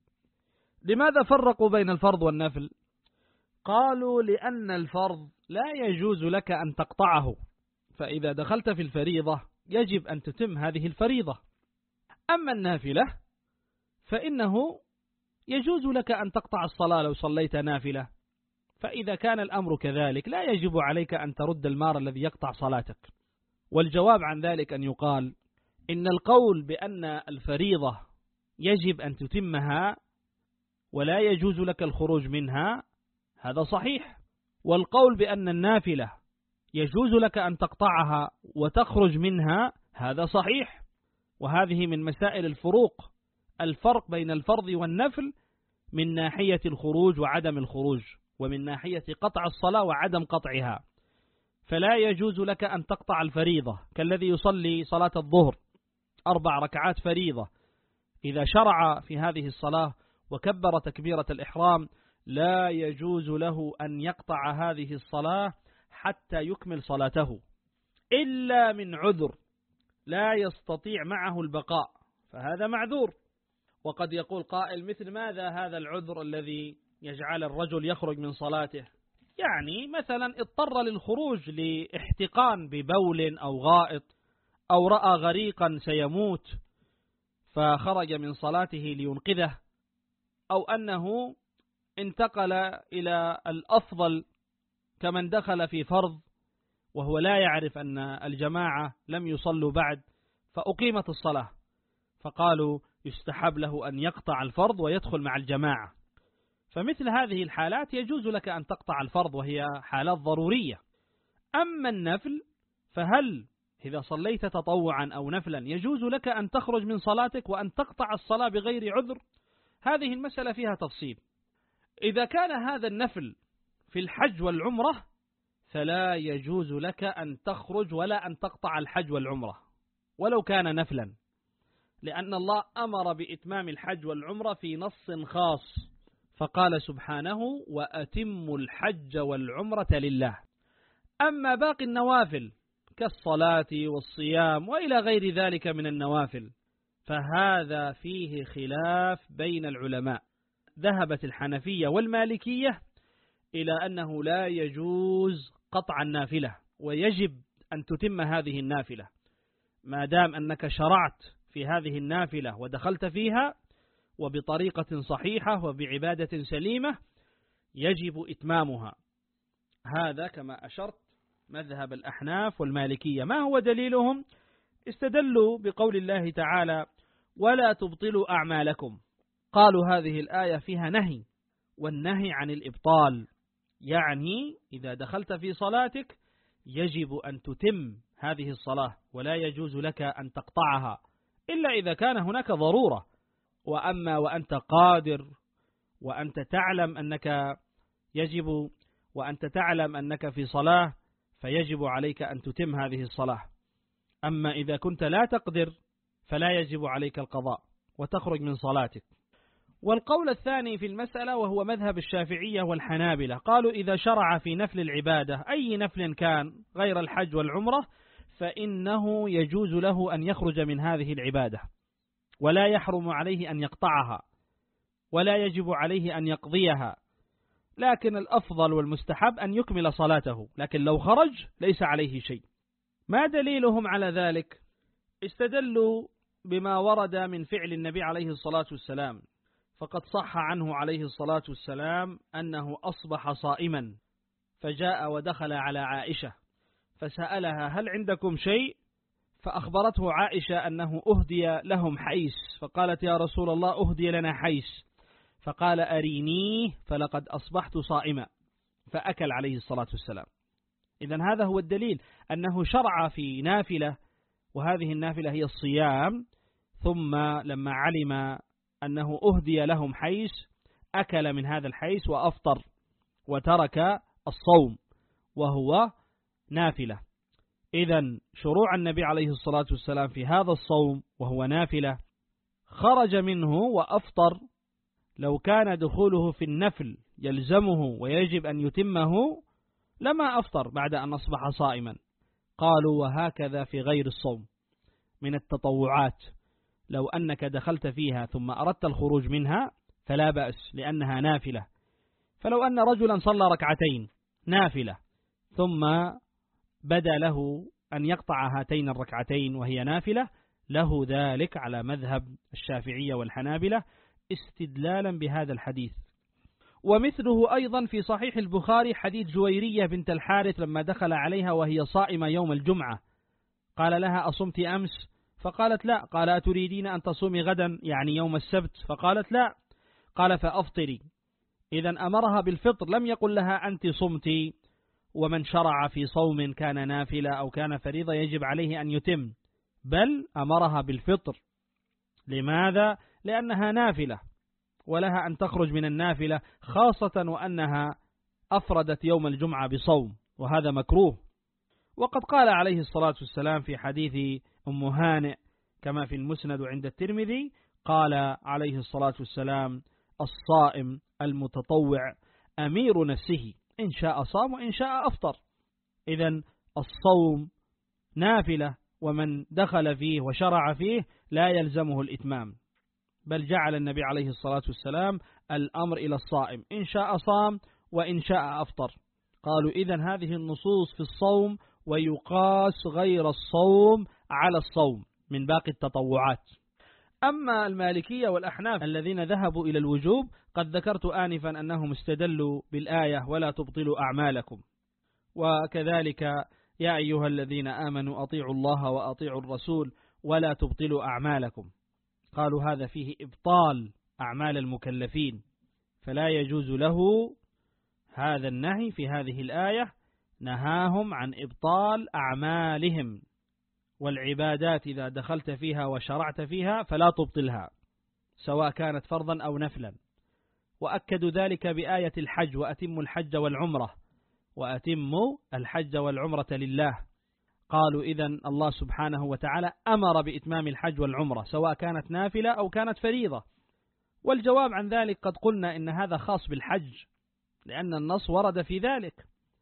لماذا فرقوا بين الفرض والنفل؟ قالوا لأن الفرض لا يجوز لك أن تقطعه، فإذا دخلت في الفريضة يجب أن تتم هذه الفريضة. أما النافلة فإنه يجوز لك أن تقطع الصلاة لو صليت نافلة، فإذا كان الأمر كذلك لا يجب عليك أن ترد المار الذي يقطع صلاتك. والجواب عن ذلك أن يقال إن القول بأن الفريضة يجب أن تتمها ولا يجوز لك الخروج منها هذا صحيح، والقول بأن النافلة يجوز لك أن تقطعها وتخرج منها هذا صحيح. وهذه من مسائل الفروق، الفرق بين الفرض والنفل من ناحية الخروج وعدم الخروج، ومن ناحية قطع الصلاة وعدم قطعها. فلا يجوز لك أن تقطع الفريضة كالذي يصلي صلاة الظهر أربع ركعات فريضة، إذا شرع في هذه الصلاة وكبر تكبيرة الإحرام لا يجوز له أن يقطع هذه الصلاة حتى يكمل صلاته إلا من عذر لا يستطيع معه البقاء، فهذا معذور. وقد يقول قائل مثل ماذا هذا العذر الذي يجعل الرجل يخرج من صلاته؟ يعني مثلا اضطر للخروج لاحتقان ببول أو غائط، أو رأى غريقا سيموت فخرج من صلاته لينقذه، أو أنه انتقل إلى الأفضل كمن دخل في فرض وهو لا يعرف أن الجماعة لم يصلوا بعد فأقيمت الصلاة، فقالوا يستحب له أن يقطع الفرض ويدخل مع الجماعة. فمثل هذه الحالات يجوز لك أن تقطع الفرض وهي حالات ضرورية. أما النفل فهل إذا صليت تطوعا أو نفلا يجوز لك أن تخرج من صلاتك وأن تقطع الصلاة بغير عذر؟ هذه المسألة فيها تفصيل. إذا كان هذا النفل في الحج والعمرة فلا يجوز لك أن تخرج ولا أن تقطع الحج والعمرة ولو كان نفلا، لأن الله أمر بإتمام الحج والعمرة في نص خاص، فقال سبحانه وأتموا الحج والعمرة لله. أما باقي النوافل كالصلاة والصيام وإلى غير ذلك من النوافل فهذا فيه خلاف بين العلماء، ذهبت الحنفية والمالكية إلى أنه لا يجوز قطع النافلة، ويجب أن تتم هذه النافلة ما دام أنك شرعت في هذه النافلة ودخلت فيها وبطريقة صحيحة وبعبادة سليمة يجب إتمامها. هذا كما أشرت مذهب الأحناف والمالكية. ما هو دليلهم؟ استدلوا بقول الله تعالى: ولا تبطلوا أعمالكم. قالوا هذه الآية فيها نهي، والنهي عن الإبطال، يعني إذا دخلت في صلاتك يجب أن تتم هذه الصلاة ولا يجوز لك أن تقطعها إلا إذا كان هناك ضرورة. وأما وأنت قادر وأنت تعلم أنك يجب وأنت تعلم أنك في صلاة فيجب عليك أن تتم هذه الصلاة. أما إذا كنت لا تقدر فلا يجب عليك القضاء وتخرج من صلاتك. والقول الثاني في المسألة وهو مذهب الشافعية والحنابلة، قالوا إذا شرع في نفل العبادة أي نفل كان غير الحج والعمرة فإنه يجوز له أن يخرج من هذه العبادة ولا يحرم عليه أن يقطعها ولا يجب عليه أن يقضيها، لكن الأفضل والمستحب أن يكمل صلاته، لكن لو خرج ليس عليه شيء. ما دليلهم على ذلك؟ استدلوا بما ورد من فعل النبي عليه الصلاة والسلام، فقد صح عنه عليه الصلاة والسلام أنه أصبح صائما فجاء ودخل على عائشة فسألها: هل عندكم شيء؟ فأخبرته عائشة أنه أهدي لهم حيس، فقالت: يا رسول الله أهدي لنا حيس، فقال: أرينيه فلقد أصبحت صائما، فأكل عليه الصلاة والسلام. إذن هذا هو الدليل أنه شرع في نافلة، وهذه النافلة هي الصيام، ثم لما علم أنه أهدي لهم حيس أكل من هذا الحيس وأفطر وترك الصوم وهو نافلة. إذن شروع النبي عليه الصلاة والسلام في هذا الصوم وهو نافلة خرج منه وأفطر، لو كان دخوله في النفل يلزمه ويجب أن يتمه لما أفطر بعد أن أصبح صائما. قالوا: وهكذا في غير الصوم من التطوعات، لو أنك دخلت فيها ثم أردت الخروج منها فلا بأس لأنها نافلة. فلو أن رجلا صلى ركعتين نافلة ثم بدا له أن يقطع هاتين الركعتين وهي نافلة له ذلك على مذهب الشافعية والحنابلة استدلالا بهذا الحديث. ومثله أيضا في صحيح البخاري حديث جويرية بنت الحارث لما دخل عليها وهي صائمة يوم الجمعة، قال لها: أصمت أمس؟ فقالت: لا. قال: أتريدين أن تصومي غدا يعني يوم السبت؟ فقالت: لا. قال: فأفطري. إذن أمرها بالفطر، لم يقل لها أنت صمتي. ومن شرع في صوم كان نافلة أو كان فريضة يجب عليه أن يتم، بل أمرها بالفطر. لماذا؟ لأنها نافلة ولها أن تخرج من النافلة، خاصة وأنها أفردت يوم الجمعة بصوم، وهذا مكروه. وقد قال عليه الصلاة والسلام في حديث أم هانئ كما في المسند عند الترمذي، قال عليه الصلاة والسلام: الصائم المتطوع أمير نفسه، إن شاء صام وإن شاء أفطر. إذن الصوم نافلة، ومن دخل فيه وشرع فيه لا يلزمه الإتمام، بل جعل النبي عليه الصلاة والسلام الأمر إلى الصائم، إن شاء صام وإن شاء أفطر. قالوا: إذن هذه النصوص في الصوم ويقاس غير الصوم على الصوم من باقي التطوعات. أما المالكية والأحناف الذين ذهبوا إلى الوجوب قد ذكرت آنفا أنهم استدلوا بالآية: ولا تبطلوا أعمالكم. وكذلك: يا أيها الذين آمنوا أطيعوا الله وأطيعوا الرسول ولا تبطلوا أعمالكم. قالوا هذا فيه إبطال أعمال المكلفين، فلا يجوز له هذا النهي في هذه الآية، نهاهم عن إبطال أعمالهم. والعبادات إذا دخلت فيها وشرعت فيها فلا تبطلها سواء كانت فرضا أو نفلا. وأكدوا ذلك بآية الحج: وأتموا الحج والعمرة، وأتموا الحج والعمرة لله. قالوا إذن الله سبحانه وتعالى أمر بإتمام الحج والعمرة سواء كانت نافلة أو كانت فريضة. والجواب عن ذلك قد قلنا إن هذا خاص بالحج لأن النص ورد في ذلك،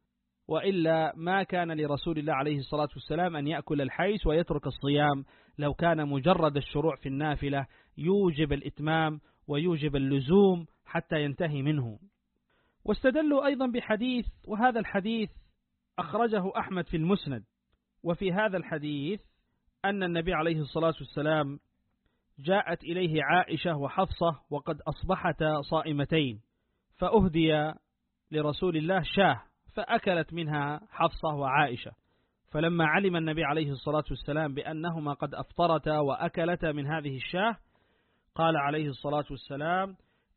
وإلا ما كان لرسول الله عليه الصلاة والسلام أن يأكل الحيس ويترك الصيام، لو كان مجرد الشروع في النافلة يوجب الإتمام ويوجب اللزوم حتى ينتهي منه. واستدلوا أيضا بحديث، وهذا الحديث أخرجه أحمد في المسند، وفي هذا الحديث أن النبي عليه الصلاة والسلام جاءت إليه عائشة وحفصة وقد أصبحتا صائمتين، فأهدي لرسول الله شاه فأكلت منها حفصة وعائشة، فلما علم النبي عليه الصلاة والسلام بأنهما قد أفطرتا وأكلتا من هذه الشاه قال عليه الصلاة والسلام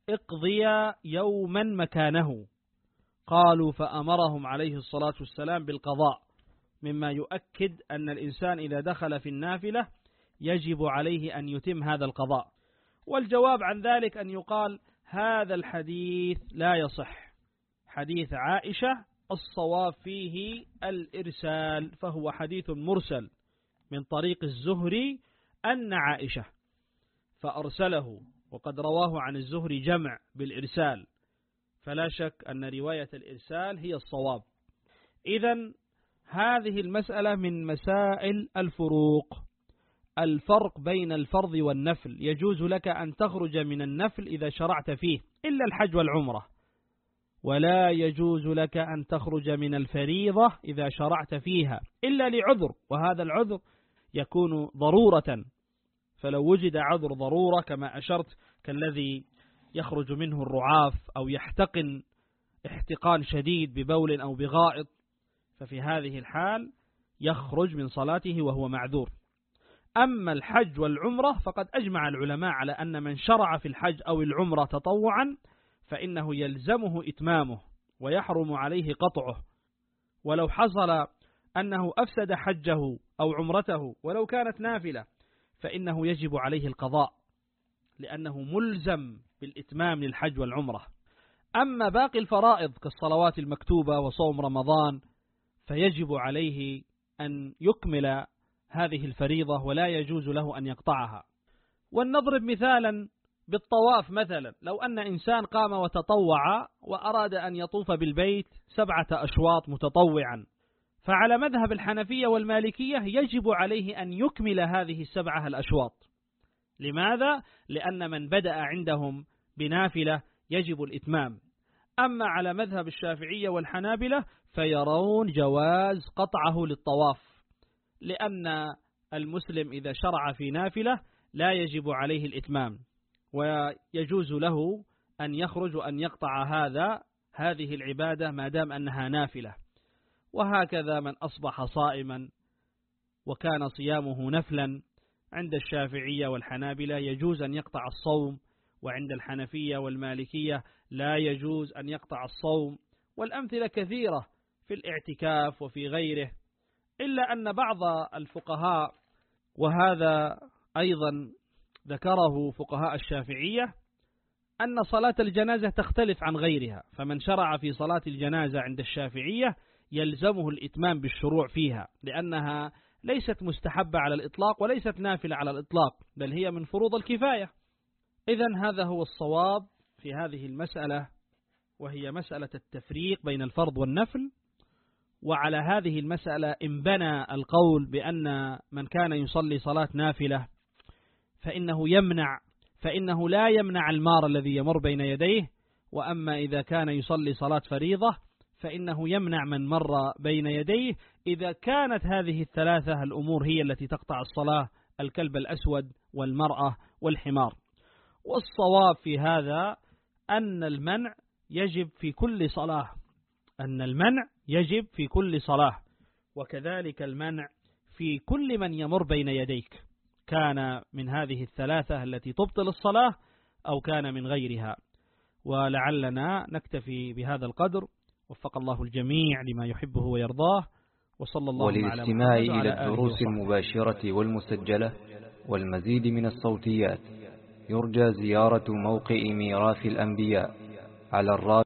اقضيا يوما مكانه. قالوا فأمرهم عليه الصلاة والسلام بالقضاء، مما يؤكد أن الإنسان إذا دخل في النافلة يجب عليه أن يتم هذا القضاء. والجواب عن ذلك أن يقال هذا الحديث لا يصح، حديث عائشة الصواب فيه الإرسال، فهو حديث مرسل من طريق الزهري أن عائشة فأرسله، وقد رواه عن الزهري جمع بالإرسال، فلا شك أن رواية الإرسال هي الصواب. إذن هذه المسألة من مسائل الفروق، الفرق بين الفرض والنفل. يجوز لك أن تخرج من النفل إذا شرعت فيه إلا الحج والعمرة، ولا يجوز لك أن تخرج من الفريضة إذا شرعت فيها إلا لعذر، وهذا العذر يكون ضرورة، فلو وجد عذر ضرورة كما أشرت كالذي يخرج منه الرعاف أو يحتقن احتقان شديد ببول أو بغائط، ففي هذه الحال يخرج من صلاته وهو معذور. أما الحج والعمرة فقد أجمع العلماء على أن من شرع في الحج أو العمرة تطوعا فإنه يلزمه إتمامه ويحرم عليه قطعه، ولو حصل أنه أفسد حجه أو عمرته ولو كانت نافلة فإنه يجب عليه القضاء، لأنه ملزم بالإتمام للحج والعمرة. أما باقي الفرائض كالصلوات المكتوبة وصوم رمضان فيجب عليه أن يكمل هذه الفريضة ولا يجوز له أن يقطعها. ولنضرب مثالا بالطواف مثلا، لو أن إنسان قام وتطوع وأراد أن يطوف بالبيت سبعة أشواط متطوعا، فعلى مذهب الحنفية والمالكية يجب عليه أن يكمل هذه السبعة الأشواط. لماذا؟ لأن من بدأ عندهم بنافلة يجب الإتمام. أما على مذهب الشافعية والحنابلة فيرون جواز قطعه للطواف، لأن المسلم إذا شرع في نافلة لا يجب عليه الإتمام، ويجوز له أن يخرج وأن يقطع هذا هذه العبادة ما دام أنها نافلة. وهكذا من أصبح صائما وكان صيامه نفلا عند الشافعية والحنابلة يجوز أن يقطع الصوم، وعند الحنفية والمالكية لا يجوز أن يقطع الصوم. والأمثلة كثيرة في الاعتكاف وفي غيره، إلا أن بعض الفقهاء، وهذا أيضا ذكره فقهاء الشافعية، أن صلاة الجنازة تختلف عن غيرها، فمن شرع في صلاة الجنازة عند الشافعية يلزمه الإتمام بالشروع فيها، لأنها ليست مستحبة على الإطلاق وليست نافلة على الإطلاق، بل هي من فروض الكفاية. إذن هذا هو الصواب في هذه المسألة، وهي مسألة التفريق بين الفرض والنفل. وعلى هذه المسألة إن بنى القول بأن من كان يصلي صلاة نافلة فإنه يمنع فإنه لا يمنع المار الذي يمر بين يديه، وأما إذا كان يصلي صلاة فريضة فإنه يمنع من مر بين يديه إذا كانت هذه الثلاثة الأمور هي التي تقطع الصلاة: الكلب الأسود والمرأة والحمار. والصواب في هذا أن المنع يجب في كل صلاة، أن المنع يجب في كل صلاة، وكذلك المنع في كل من يمر بين يديك، كان من هذه الثلاثة التي تبطل الصلاة أو كان من غيرها. ولعلنا نكتفي بهذا القدر، وفق الله الجميع لما يحبه ويرضاه، وصلى الله على محمد. وللاستماع إلى الدروس المباشرة والمسجلة والمزيد من الصوتيات يرجى زيارة موقع ميراث الأنبياء على الرابط